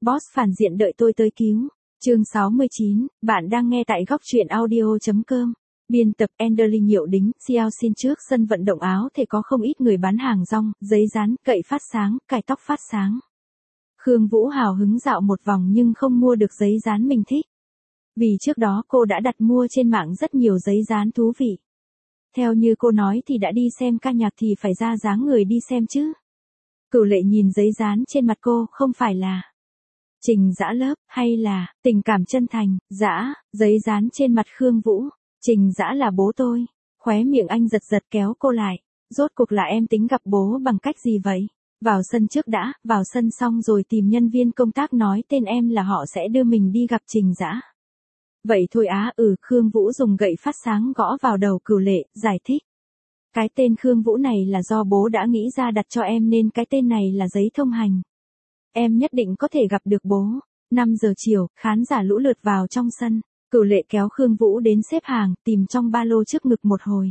Boss phản diện đợi tôi tới cứu. Chương 69, bạn đang nghe tại góc truyện audio.com. Biên tập Enderly Nhiệu Đính, Xiao xin trước sân vận động áo thể có không ít người bán hàng rong, giấy dán, cậy phát sáng, cài tóc phát sáng. Khương Vũ hào hứng dạo một vòng nhưng không mua được giấy dán mình thích. Vì trước đó cô đã đặt mua trên mạng rất nhiều giấy dán thú vị. Theo như cô nói thì đã đi xem ca nhạc thì phải ra dáng người đi xem chứ. Cửu Lệ nhìn giấy dán trên mặt cô, không phải là Trình Dã lớp, hay là tình cảm chân thành, Dã, giấy dán trên mặt Khương Vũ. Trình Dã là bố tôi. Khóe miệng anh giật giật kéo cô lại. Rốt cuộc là em tính gặp bố bằng cách gì vậy? Vào sân trước đã, vào sân xong rồi tìm nhân viên công tác nói tên em là họ sẽ đưa mình đi gặp Trình Dã. Vậy thôi á, Khương Vũ dùng gậy phát sáng gõ vào đầu Cửu Lệ, giải thích. Cái tên Khương Vũ này là do bố đã nghĩ ra đặt cho em nên cái tên này là giấy thông hành. Em nhất định có thể gặp được bố. 5 giờ chiều, khán giả lũ lượt vào trong sân. Cửu Lệ kéo Khương Vũ đến xếp hàng, tìm trong ba lô trước ngực một hồi.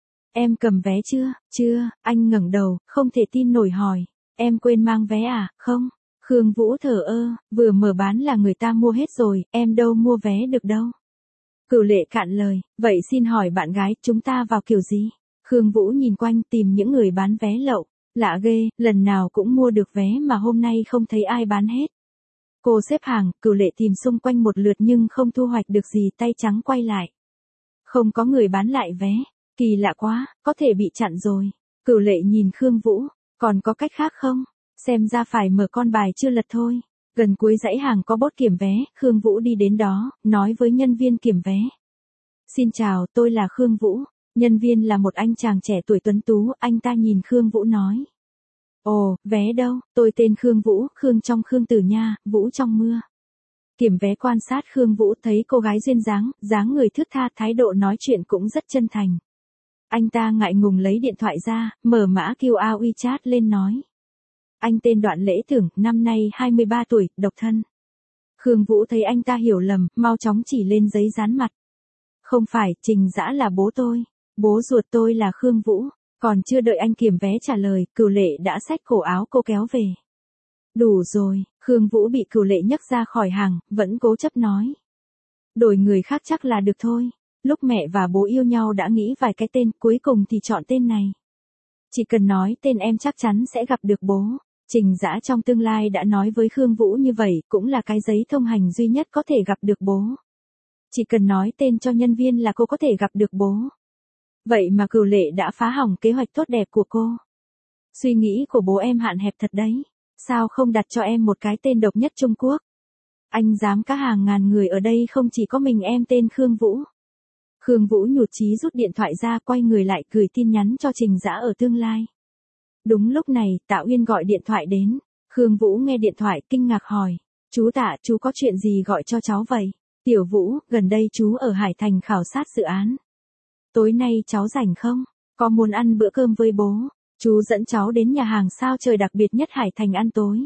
Em cầm vé chưa? Chưa, anh ngẩng đầu, không thể tin nổi hỏi. Em quên mang vé à? Không. Khương Vũ thở ơ, vừa mở bán là người ta mua hết rồi, em đâu mua vé được đâu. Cửu Lệ cạn lời, vậy xin hỏi bạn gái, chúng ta vào kiểu gì? Khương Vũ nhìn quanh tìm những người bán vé lậu. Lạ ghê, lần nào cũng mua được vé mà hôm nay không thấy ai bán hết. Cô xếp hàng, Cửu Lệ tìm xung quanh một lượt nhưng không thu hoạch được gì, tay trắng quay lại. Không có người bán lại vé, kỳ lạ quá, có thể bị chặn rồi. Cửu Lệ nhìn Khương Vũ, còn có cách khác không? Xem ra phải mở con bài chưa lật thôi. Gần cuối dãy hàng có bốt kiểm vé, Khương Vũ đi đến đó, nói với nhân viên kiểm vé. Xin chào, tôi là Khương Vũ. Nhân viên là một anh chàng trẻ tuổi tuấn tú, anh ta nhìn Khương Vũ nói. Ồ, vé đâu, tôi tên Khương Vũ, Khương trong Khương Tử nha, Vũ trong mưa. Kiểm vé quan sát Khương Vũ thấy cô gái duyên dáng người thướt tha, thái độ nói chuyện cũng rất chân thành. Anh ta ngại ngùng lấy điện thoại ra, mở mã QR WeChat lên nói. Anh tên Đoạn Lễ Tưởng, năm nay 23 tuổi, độc thân. Khương Vũ thấy anh ta hiểu lầm, mau chóng chỉ lên giấy dán mặt. Không phải, Trình Dã là bố tôi. Bố ruột tôi là Khương Vũ. Còn chưa đợi anh kiểm vé trả lời, Cửu Lệ đã xách cổ áo cô kéo về. Đủ rồi, Khương Vũ bị Cửu Lệ nhấc ra khỏi hàng, vẫn cố chấp nói. Đổi người khác chắc là được thôi. Lúc mẹ và bố yêu nhau đã nghĩ vài cái tên, cuối cùng thì chọn tên này. Chỉ cần nói tên em chắc chắn sẽ gặp được bố. Trình Dã trong tương lai đã nói với Khương Vũ như vậy, cũng là cái giấy thông hành duy nhất có thể gặp được bố. Chỉ cần nói tên cho nhân viên là cô có thể gặp được bố. Vậy mà Cửu Lệ đã phá hỏng kế hoạch tốt đẹp của cô. Suy nghĩ của bố em hạn hẹp thật đấy. Sao không đặt cho em một cái tên độc nhất Trung Quốc? Anh dám cá hàng ngàn người ở đây không chỉ có mình em tên Khương Vũ. Khương Vũ nhụt chí rút điện thoại ra, quay người lại gửi tin nhắn cho Trình Dã ở tương lai. Đúng lúc này, Tạ Uyên gọi điện thoại đến. Khương Vũ nghe điện thoại kinh ngạc hỏi. Chú Tạ, chú có chuyện gì gọi cho cháu vậy? Tiểu Vũ, gần đây chú ở Hải Thành khảo sát dự án. Tối nay cháu rảnh không? Có muốn ăn bữa cơm với bố? Chú dẫn cháu đến nhà hàng sao trời đặc biệt nhất Hải Thành ăn tối.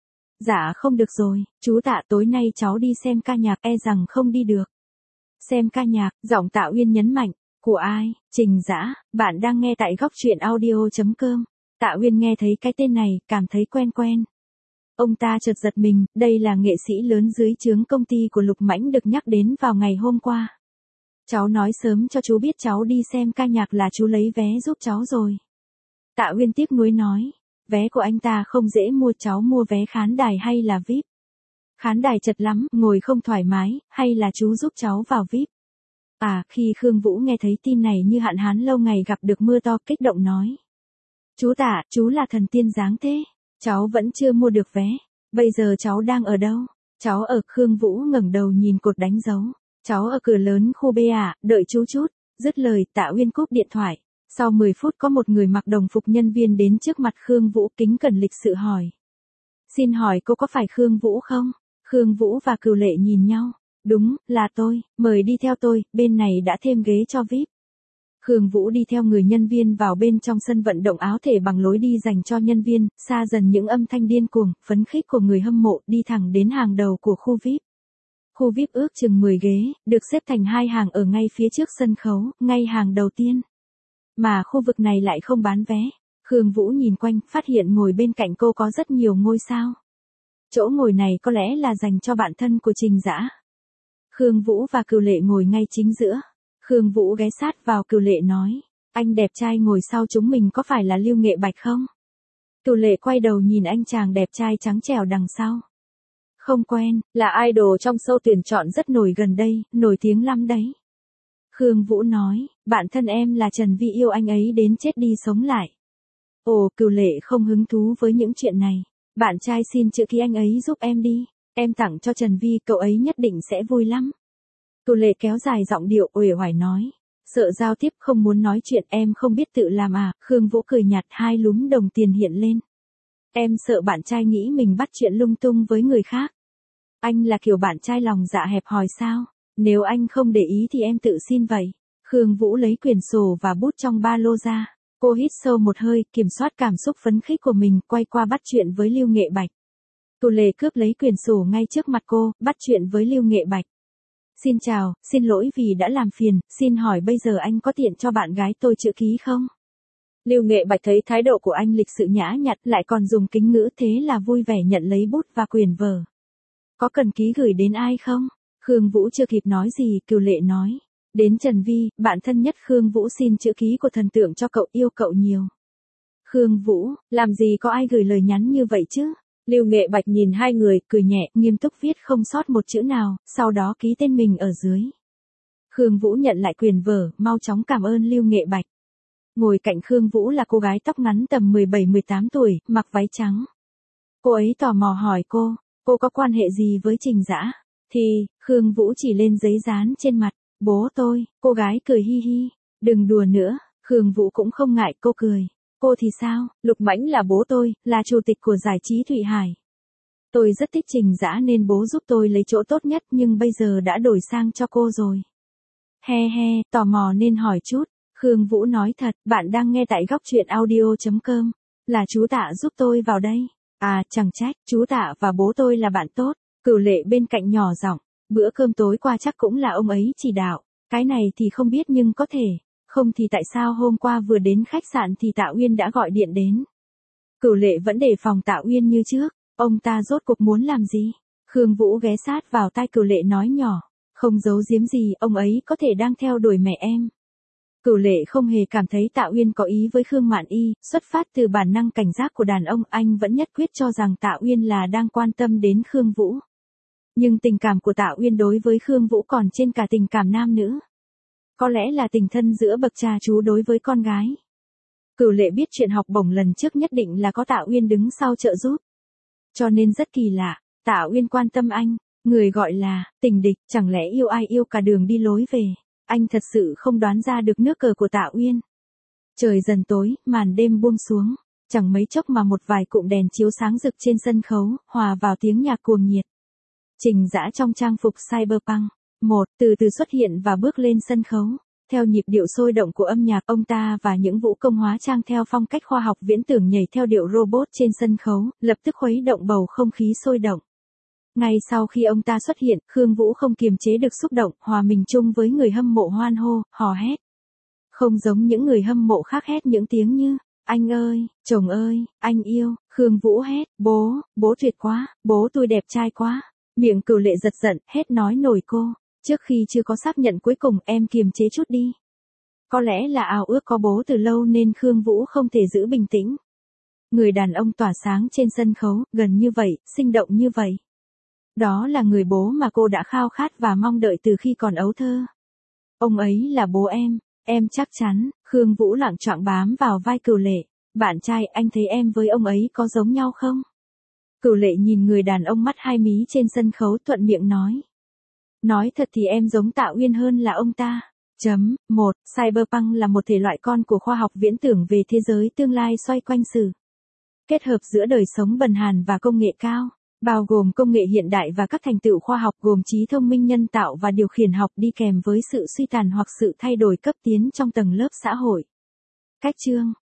Dạ không được rồi, chú Tạ, tối nay cháu đi xem ca nhạc, e rằng không đi được. Xem ca nhạc, giọng Tạ Uyên nhấn mạnh. Của ai? Trình Dã, bạn đang nghe tại góc truyện audio.com. Tạ Uyên nghe thấy cái tên này, cảm thấy quen quen. Ông ta chợt giật mình, đây là nghệ sĩ lớn dưới trướng công ty của Lục Mãnh được nhắc đến vào ngày hôm qua. Cháu nói sớm cho chú biết cháu đi xem ca nhạc là chú lấy vé giúp cháu rồi. Tạ Uyên tiếc nuối nói, vé của anh ta không dễ mua, cháu mua vé khán đài hay là VIP? Khán đài chật lắm, ngồi không thoải mái, hay là chú giúp cháu vào VIP? À, khi Khương Vũ nghe thấy tin này như hạn hán lâu ngày gặp được mưa to, kích động nói. Chú Tạ, chú là thần tiên dáng thế. Cháu vẫn chưa mua được vé. Bây giờ cháu đang ở đâu? Cháu ở. Khương Vũ ngẩng đầu nhìn cột đánh dấu. Cháu ở cửa lớn khu B à, đợi chú chút. Dứt lời, Tạ Uyên cúp điện thoại. Sau 10 phút có một người mặc đồng phục nhân viên đến trước mặt Khương Vũ, kính cẩn lịch sự hỏi. Xin hỏi cô có phải Khương Vũ không? Khương Vũ và Cửu Lệ nhìn nhau. Đúng, là tôi, mời đi theo tôi, bên này đã thêm ghế cho VIP. Khương Vũ đi theo người nhân viên vào bên trong sân vận động áo thể bằng lối đi dành cho nhân viên, xa dần những âm thanh điên cuồng, phấn khích của người hâm mộ, đi thẳng đến hàng đầu của khu VIP. Khu VIP ước chừng 10 ghế, được xếp thành hai hàng ở ngay phía trước sân khấu, ngay hàng đầu tiên. Mà khu vực này lại không bán vé. Khương Vũ nhìn quanh, phát hiện ngồi bên cạnh cô có rất nhiều ngôi sao. Chỗ ngồi này có lẽ là dành cho bạn thân của Trình Dã. Khương Vũ và Cửu Lệ ngồi ngay chính giữa. Khương Vũ ghé sát vào Cửu Lệ nói, anh đẹp trai ngồi sau chúng mình có phải là Lưu Nghệ Bạch không? Cửu Lệ quay đầu nhìn anh chàng đẹp trai trắng trẻo đằng sau. Không quen, là idol trong show tuyển chọn rất nổi gần đây, nổi tiếng lắm đấy. Khương Vũ nói, bạn thân em là Trần Vi yêu anh ấy đến chết đi sống lại. Ồ, Cửu Lệ không hứng thú với những chuyện này. Bạn trai xin chữ ký anh ấy giúp em đi. Em tặng cho Trần Vi, cậu ấy nhất định sẽ vui lắm. Cửu Lệ kéo dài giọng điệu uể oải nói. Sợ giao tiếp không muốn nói chuyện, em không biết tự làm à? Khương Vũ cười nhạt, hai lúm đồng tiền hiện lên. Em sợ bạn trai nghĩ mình bắt chuyện lung tung với người khác. Anh là kiểu bạn trai lòng dạ hẹp hòi sao? Nếu anh không để ý thì em tự xin vậy. Khương Vũ lấy quyển sổ và bút trong ba lô ra. Cô hít sâu một hơi, kiểm soát cảm xúc phấn khích của mình, quay qua bắt chuyện với Lưu Nghệ Bạch. Cửu Lệ cướp lấy quyển sổ ngay trước mặt cô, bắt chuyện với Lưu Nghệ Bạch. Xin chào, xin lỗi vì đã làm phiền, xin hỏi bây giờ anh có tiện cho bạn gái tôi chữ ký không? Lưu Nghệ Bạch thấy thái độ của anh lịch sự nhã nhặn, lại còn dùng kính ngữ, thế là vui vẻ nhận lấy bút và quyển vở. Có cần ký gửi đến ai không? Khương Vũ chưa kịp nói gì, Cửu Lệ nói. Đến Trần Vi, bạn thân nhất Khương Vũ xin chữ ký của thần tượng cho cậu, yêu cậu nhiều. Khương Vũ, làm gì có ai gửi lời nhắn như vậy chứ? Lưu Nghệ Bạch nhìn hai người, cười nhẹ, nghiêm túc viết không sót một chữ nào, sau đó ký tên mình ở dưới. Khương Vũ nhận lại quyển vở, mau chóng cảm ơn Lưu Nghệ Bạch. Ngồi cạnh Khương Vũ là cô gái tóc ngắn tầm 17-18 tuổi, mặc váy trắng. Cô ấy tò mò hỏi cô có quan hệ gì với Trình Dã? Thì, Khương Vũ chỉ lên giấy dán trên mặt, bố tôi, cô gái cười hi hi. Đừng đùa nữa, Khương Vũ cũng không ngại, cô cười. Cô thì sao? Lục Mãnh là bố tôi, là chủ tịch của giải trí Thụy Hải. Tôi rất thích Trình Dã nên bố giúp tôi lấy chỗ tốt nhất, nhưng bây giờ đã đổi sang cho cô rồi. He he, tò mò nên hỏi chút. Khương Vũ nói thật, bạn đang nghe tại góc truyện audio.com. Là chú Tạ giúp tôi vào đây. À, chẳng trách, chú Tạ và bố tôi là bạn tốt. Cửu Lệ bên cạnh nhỏ giọng, bữa cơm tối qua chắc cũng là ông ấy chỉ đạo. Cái này thì không biết nhưng có thể. Không thì tại sao hôm qua vừa đến khách sạn thì Tạ Uyên đã gọi điện đến. Cửu Lệ vẫn đề phòng Tạ Uyên như trước. Ông ta rốt cuộc muốn làm gì? Khương Vũ ghé sát vào tai Cửu Lệ nói nhỏ. Không giấu giếm gì, ông ấy có thể đang theo đuổi mẹ em. Cửu Lệ không hề cảm thấy Tạ Uyên có ý với Khương Mạn Y, xuất phát từ bản năng cảnh giác của đàn ông, anh vẫn nhất quyết cho rằng Tạ Uyên là đang quan tâm đến Khương Vũ. Nhưng tình cảm của Tạ Uyên đối với Khương Vũ còn trên cả tình cảm nam nữ. Có lẽ là tình thân giữa bậc cha chú đối với con gái. Cửu Lệ biết chuyện học bổng lần trước nhất định là có Tạ Uyên đứng sau trợ giúp. Cho nên rất kỳ lạ, Tạ Uyên quan tâm anh, người gọi là tình địch, chẳng lẽ yêu ai yêu cả đường đi lối về. Anh thật sự không đoán ra được nước cờ của Tạ Uyên. Trời dần tối, màn đêm buông xuống, chẳng mấy chốc mà một vài cụm đèn chiếu sáng rực trên sân khấu, hòa vào tiếng nhạc cuồng nhiệt. Trình Dã trong trang phục cyberpunk, từ từ xuất hiện và bước lên sân khấu. Theo nhịp điệu sôi động của âm nhạc, ông ta và những vũ công hóa trang theo phong cách khoa học viễn tưởng nhảy theo điệu robot trên sân khấu, lập tức khuấy động bầu không khí sôi động. Ngay sau khi ông ta xuất hiện, Khương Vũ không kiềm chế được xúc động, hòa mình chung với người hâm mộ hoan hô, hò hét. Không giống những người hâm mộ khác hét những tiếng như, anh ơi, chồng ơi, anh yêu, Khương Vũ hét, bố tuyệt quá, bố tôi đẹp trai quá. Miệng Cửu Lệ giật giận, hết nói nổi cô. Trước khi chưa có xác nhận cuối cùng, em kiềm chế chút đi. Có lẽ là ao ước có bố từ lâu nên Khương Vũ không thể giữ bình tĩnh. Người đàn ông tỏa sáng trên sân khấu, gần như vậy, sinh động như vậy. Đó là người bố mà cô đã khao khát và mong đợi từ khi còn ấu thơ. Ông ấy là bố em chắc chắn. Khương Vũ loạng choạng bám vào vai Cửu Lệ. Bạn trai, anh thấy em với ông ấy có giống nhau không? Cửu Lệ nhìn người đàn ông mắt hai mí trên sân khấu, thuận miệng nói. Nói thật thì em giống Tạ Uyên hơn là ông ta. Cyberpunk là một thể loại con của khoa học viễn tưởng về thế giới tương lai xoay quanh sự kết hợp giữa đời sống bần hàn và công nghệ cao, bao gồm công nghệ hiện đại và các thành tựu khoa học gồm trí thông minh nhân tạo và điều khiển học đi kèm với sự suy tàn hoặc sự thay đổi cấp tiến trong tầng lớp xã hội. Cách chương